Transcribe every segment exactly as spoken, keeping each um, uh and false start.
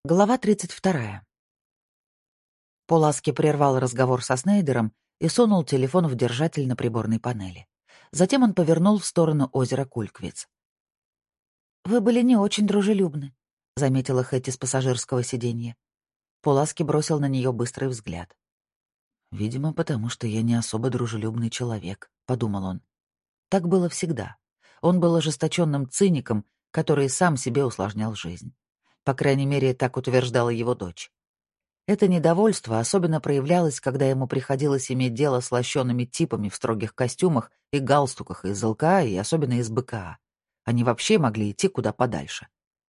Глава тридцать вторая. Поласки прервал разговор со Снейдером и сунул телефон в держатель на приборной панели. Затем он повернул в сторону озера Кульквиц. «Вы были не очень дружелюбны», — заметила Хэти с пассажирского сиденья. Поласки бросил на нее быстрый взгляд. «Видимо, потому что я не особо дружелюбный человек», — подумал он. Так было всегда. Он был ожесточенным циником, который сам себе усложнял жизнь. По крайней мере, так утверждала его дочь. Это недовольство особенно проявлялось, когда ему приходилось иметь дело с лощеными типами в строгих костюмах и галстуках из ЛКА и особенно из БКА. Они вообще могли идти куда подальше.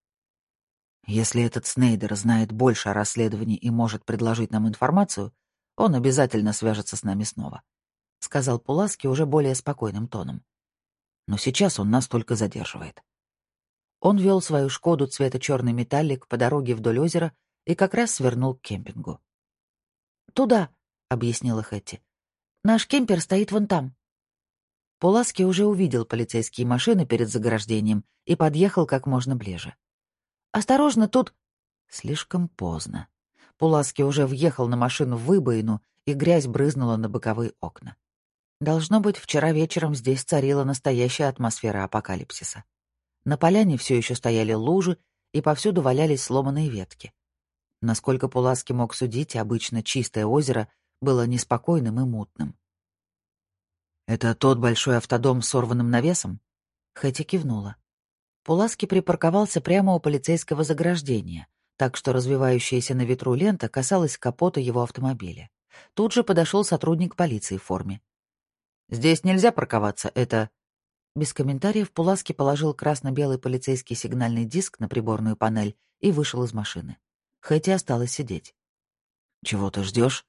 Если этот Снейдер знает больше о расследовании и может предложить нам информацию, он обязательно свяжется с нами снова, — сказал Пуласки уже более спокойным тоном. Но сейчас он нас только задерживает. Он вел свою «Шкоду» цвета черный металлик по дороге вдоль озера и как раз свернул к кемпингу. «Туда», — объяснила Хэти. «Наш кемпер стоит вон там». Пуласки уже увидел полицейские машины перед заграждением и подъехал как можно ближе. «Осторожно, тут...» Слишком поздно. Пуласки уже въехал на машину в выбоину, и грязь брызнула на боковые окна. Должно быть, вчера вечером здесь царила настоящая атмосфера апокалипсиса. На поляне все еще стояли лужи, и повсюду валялись сломанные ветки. Насколько Пуласки мог судить, обычно чистое озеро было неспокойным и мутным. «Это тот большой автодом с сорванным навесом?» Хэти кивнула. Пуласки припарковался прямо у полицейского заграждения, так что развивающаяся на ветру лента касалась капота его автомобиля. Тут же подошел сотрудник полиции в форме. «Здесь нельзя парковаться, это...» Без комментариев Пуласки положил красно-белый полицейский сигнальный диск на приборную панель и вышел из машины. Хэти осталась сидеть. «Чего ты ждешь?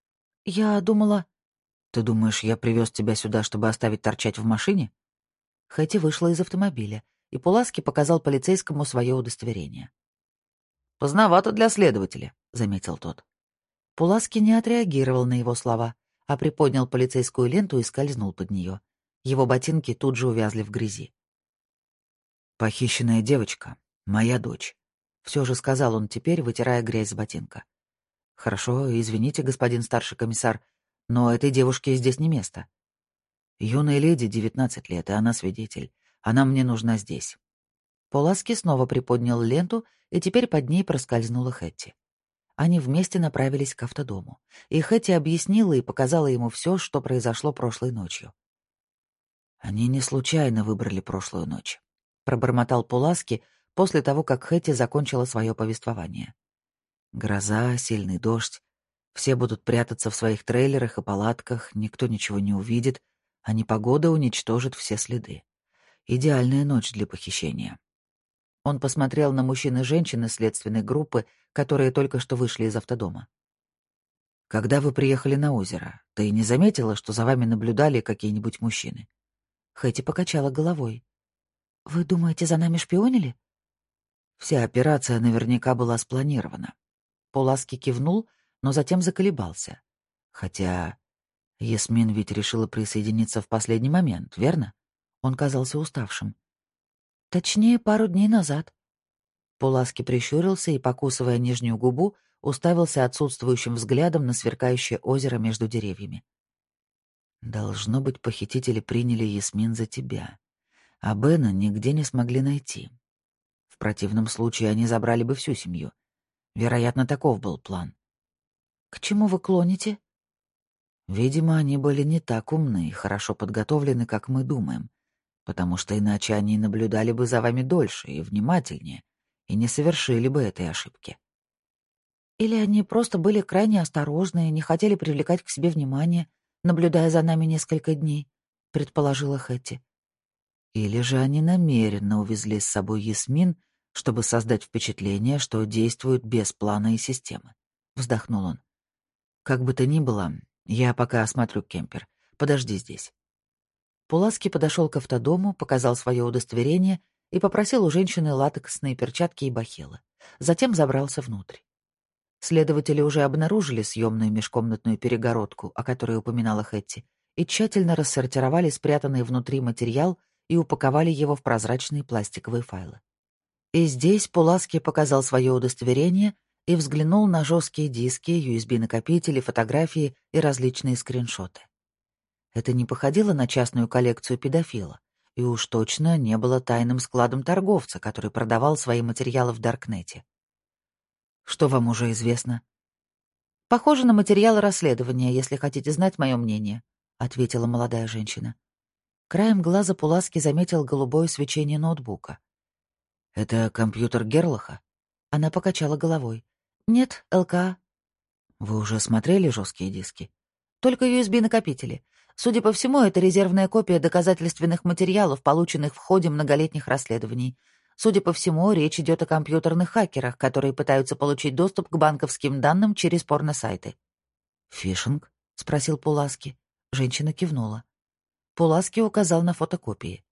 «Я думала...» «Ты думаешь, я привез тебя сюда, чтобы оставить торчать в машине?» Хэти вышла из автомобиля, и Пуласки показал полицейскому свое удостоверение. «Поздновато для следователя», — заметил тот. Пуласки не отреагировал на его слова, а приподнял полицейскую ленту и скользнул под нее. Его ботинки тут же увязли в грязи. «Похищенная девочка — моя дочь», — все же сказал он теперь, вытирая грязь с ботинка. «Хорошо, извините, господин старший комиссар, но этой девушке здесь не место. Юной леди девятнадцать лет, и она свидетель. Она мне нужна здесь». Пуласки снова приподнял ленту, и теперь под ней проскользнула Хэти. Они вместе направились к автодому, и Хэти объяснила и показала ему все, что произошло прошлой ночью. «Они не случайно выбрали прошлую ночь», — пробормотал Пуласки после того, как Хэти закончила свое повествование. «Гроза, сильный дождь. Все будут прятаться в своих трейлерах и палатках, никто ничего не увидит, а непогода уничтожит все следы. Идеальная ночь для похищения». Он посмотрел на мужчин и женщин из следственной группы, которые только что вышли из автодома. «Когда вы приехали на озеро, ты не заметила, что за вами наблюдали какие-нибудь мужчины?» Хэти покачала головой. «Вы думаете, за нами шпионили?» Вся операция наверняка была спланирована. Пуласки кивнул, но затем заколебался. Хотя Ясмин ведь решила присоединиться в последний момент, верно? Он казался уставшим. Точнее, пару дней назад. Пуласки прищурился и, покусывая нижнюю губу, уставился отсутствующим взглядом на сверкающее озеро между деревьями. «Должно быть, похитители приняли Ясмин за тебя, а Бена нигде не смогли найти. В противном случае они забрали бы всю семью. Вероятно, таков был план». «К чему вы клоните?» «Видимо, они были не так умны и хорошо подготовлены, как мы думаем, потому что иначе они наблюдали бы за вами дольше и внимательнее и не совершили бы этой ошибки». «Или они просто были крайне осторожны и не хотели привлекать к себе внимание, наблюдая за нами несколько дней», — предположила Хэти. «Или же они намеренно увезли с собой Ясмин, чтобы создать впечатление, что действуют без плана и системы», — вздохнул он. «Как бы то ни было, я пока осмотрю кемпер. Подожди здесь». Пуласки подошел к автодому, показал свое удостоверение и попросил у женщины латексные перчатки и бахилы. Затем забрался внутрь. Следователи уже обнаружили съемную межкомнатную перегородку, о которой упоминала Хэтти, и тщательно рассортировали спрятанный внутри материал и упаковали его в прозрачные пластиковые файлы. И здесь Пуласки показал свое удостоверение и взглянул на жесткие диски, ю эс би-накопители, фотографии и различные скриншоты. Это не походило на частную коллекцию педофила, и уж точно не было тайным складом торговца, который продавал свои материалы в Даркнете. «Что вам уже известно?» «Похоже на материалы расследования, если хотите знать мое мнение», — ответила молодая женщина. Краем глаза Пуласки заметил голубое свечение ноутбука. «Это компьютер Герлаха?» Она покачала головой. «Нет, ЛК». «Вы уже смотрели жесткие диски?» «Только ю эс би-накопители. Судя по всему, это резервная копия доказательственных материалов, полученных в ходе многолетних расследований. Судя по всему, речь идет о компьютерных хакерах, которые пытаются получить доступ к банковским данным через порносайты». «Фишинг?» — спросил Пуласки. Женщина кивнула. Пуласки указал на фотокопии.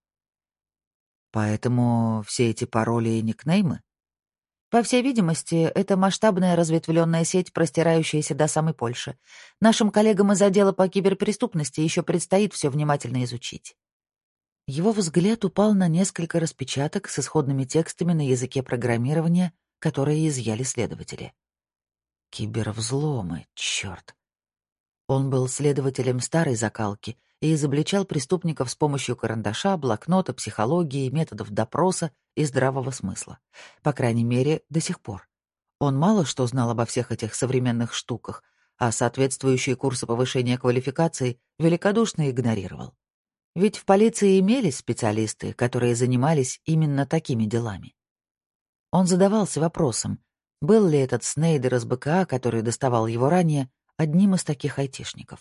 «Поэтому все эти пароли и никнеймы?» По всей видимости, это масштабная разветвленная сеть, простирающаяся до самой Польши. Нашим коллегам из отдела по киберпреступности еще предстоит все внимательно изучить. Его взгляд упал на несколько распечаток с исходными текстами на языке программирования, которые изъяли следователи. Кибервзломы, черт. Он был следователем старой закалки и изобличал преступников с помощью карандаша, блокнота, психологии, методов допроса и здравого смысла. По крайней мере, до сих пор. Он мало что знал обо всех этих современных штуках, а соответствующие курсы повышения квалификации великодушно игнорировал. Ведь в полиции имелись специалисты, которые занимались именно такими делами. Он задавался вопросом, был ли этот Снейдер из бэ ка а, который доставал его ранее, одним из таких айтишников.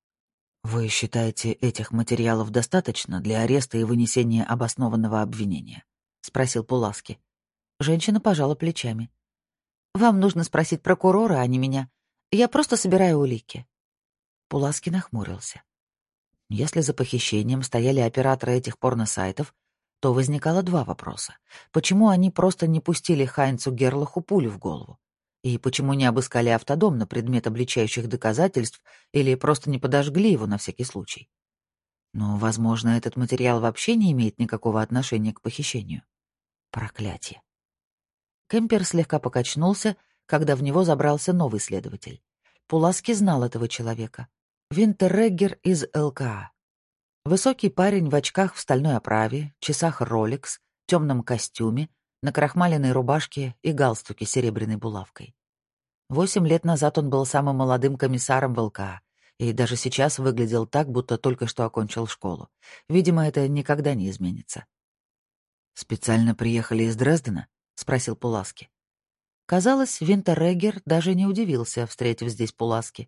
«Вы считаете, этих материалов достаточно для ареста и вынесения обоснованного обвинения?» — спросил Пуласки. Женщина пожала плечами. «Вам нужно спросить прокурора, а не меня. Я просто собираю улики». Пуласки нахмурился. Если за похищением стояли операторы этих порносайтов, то возникало два вопроса. Почему они просто не пустили Хайнцу Герлаху пулю в голову? И почему не обыскали автодом на предмет обличающих доказательств или просто не подожгли его на всякий случай? Но, возможно, этот материал вообще не имеет никакого отношения к похищению. Проклятие. Кемпер слегка покачнулся, когда в него забрался новый следователь. Пуласки знал этого человека. Винтерреггер из эл ка а. Высокий парень в очках в стальной оправе, часах Rolex, темном костюме, на крахмаленной рубашке и галстуке с серебряной булавкой. Восемь лет назад он был самым молодым комиссаром в эл ка а, и даже сейчас выглядел так, будто только что окончил школу. Видимо, это никогда не изменится. «Специально приехали из Дрездена?» — спросил Пуласки. Казалось, Винтерреггер даже не удивился, встретив здесь Пуласки.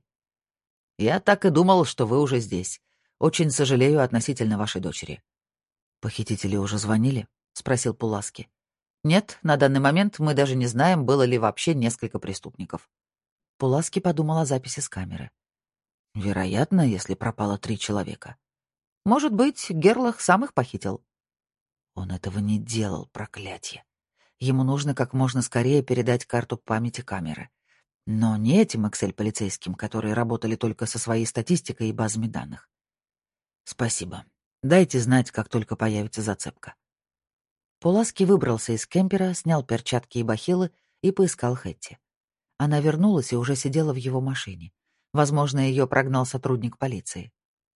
«Я так и думал, что вы уже здесь. Очень сожалею относительно вашей дочери». «Похитители уже звонили?» — спросил Пуласки. «Нет, на данный момент мы даже не знаем, было ли вообще несколько преступников». Пуласки подумал о записи с камеры. «Вероятно, если пропало три человека». «Может быть, Герлах сам их похитил». Он этого не делал, проклятье. Ему нужно как можно скорее передать карту памяти камеры. Но не этим Excel-полицейским, которые работали только со своей статистикой и базами данных. «Спасибо. Дайте знать, как только появится зацепка». Пуласки выбрался из кемпера, снял перчатки и бахилы и поискал Хэтти. Она вернулась и уже сидела в его машине. Возможно, ее прогнал сотрудник полиции.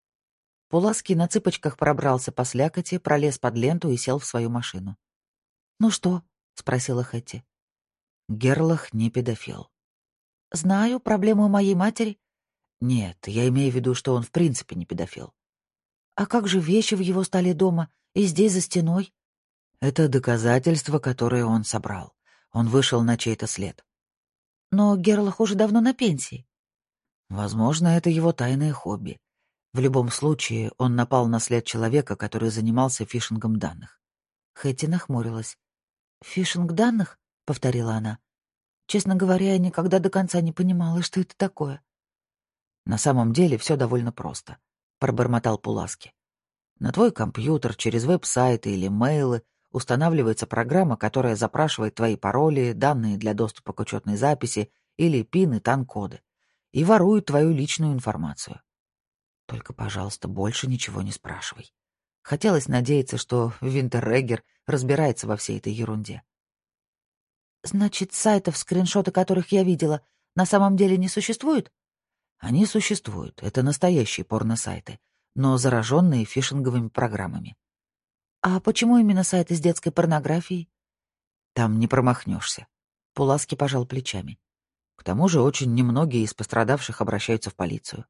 Пуласки на цыпочках пробрался по слякоти, пролез под ленту и сел в свою машину. «Ну что?» — спросила Хэтти. «Герлах не педофил». «Знаю, проблему у моей матери». «Нет, я имею в виду, что он в принципе не педофил». «А как же вещи в его столе дома и здесь за стеной?» «Это доказательства, которые он собрал. Он вышел на чей-то след». «Но Герлах уже давно на пенсии». «Возможно, это его тайное хобби. В любом случае, он напал на след человека, который занимался фишингом данных». Хэтти нахмурилась. «Фишинг данных?» — повторила она. «Честно говоря, я никогда до конца не понимала, что это такое». «На самом деле все довольно просто», — пробормотал Пуласки. «На твой компьютер через веб-сайты или мейлы устанавливается программа, которая запрашивает твои пароли, данные для доступа к учетной записи или пин и тан-коды, и ворует твою личную информацию. Только, пожалуйста, больше ничего не спрашивай». Хотелось надеяться, что Винтерреггер разбирается во всей этой ерунде. Значит, сайтов, скриншоты которых я видела, на самом деле не существует? Они существуют, это настоящие порносайты, но зараженные фишинговыми программами. А почему именно сайты с детской порнографией? Там не промахнешься. Пуласки пожал плечами. К тому же очень немногие из пострадавших обращаются в полицию.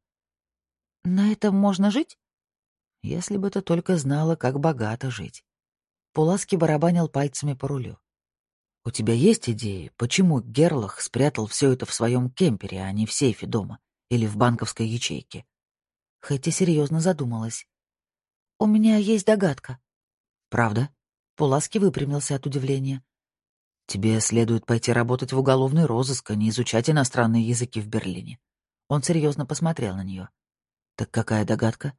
На этом можно жить? Если бы ты только знала, как богато жить. Пуласки барабанил пальцами по рулю. У тебя есть идеи, почему Герлах спрятал все это в своем кемпере, а не в сейфе дома или в банковской ячейке? Хэти серьезно задумалась. У меня есть догадка. Правда? Пуласки выпрямился от удивления. Тебе следует пойти работать в уголовный розыск, а не изучать иностранные языки в Берлине. Он серьезно посмотрел на нее. Так какая догадка?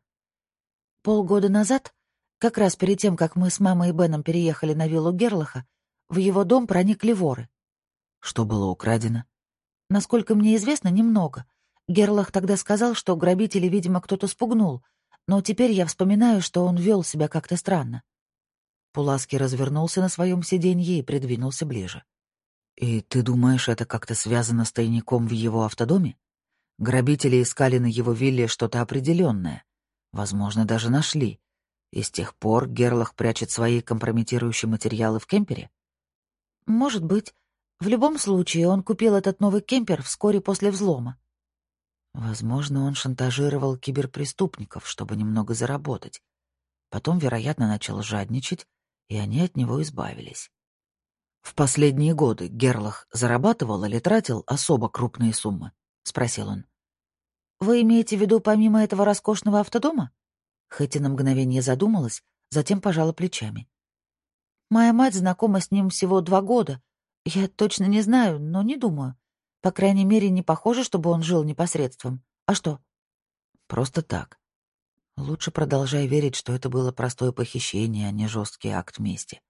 Полгода назад, как раз перед тем, как мы с мамой и Беном переехали на виллу Герлаха, в его дом проникли воры. Что было украдено? Насколько мне известно, немного. Герлах тогда сказал, что грабителей, видимо, кто-то спугнул, но теперь я вспоминаю, что он вел себя как-то странно. Пуласки развернулся на своем сиденье и придвинулся ближе. «И ты думаешь, это как-то связано с тайником в его автодоме? Грабители искали на его вилле что-то определенное. Возможно, даже нашли. И с тех пор Герлах прячет свои компрометирующие материалы в кемпере?» Может быть. В любом случае, он купил этот новый кемпер вскоре после взлома. Возможно, он шантажировал киберпреступников, чтобы немного заработать. Потом, вероятно, начал жадничать, и они от него избавились. «В последние годы Герлах зарабатывал или тратил особо крупные суммы?» — спросил он. Вы имеете в виду помимо этого роскошного автодома? Хэти на мгновение задумалась, затем пожала плечами. Моя мать знакома с ним всего два года. Я точно не знаю, но не думаю. По крайней мере, не похоже, чтобы он жил непосредством. А что? Просто так. Лучше продолжай верить, что это было простое похищение, а не жесткий акт мести.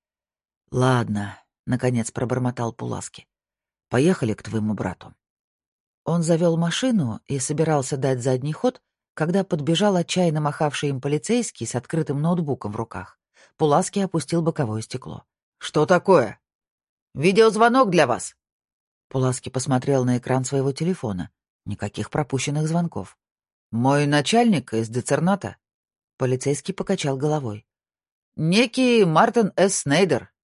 «Ладно», — наконец пробормотал Пуласки. «Поехали к твоему брату». Он завел машину и собирался дать задний ход, когда подбежал отчаянно махавший им полицейский с открытым ноутбуком в руках. Пуласки опустил боковое стекло. «Что такое?» «Видеозвонок для вас». Пуласки посмотрел на экран своего телефона. Никаких пропущенных звонков. «Мой начальник из децерната?» Полицейский покачал головой. «Некий Мартин С. Снейдер.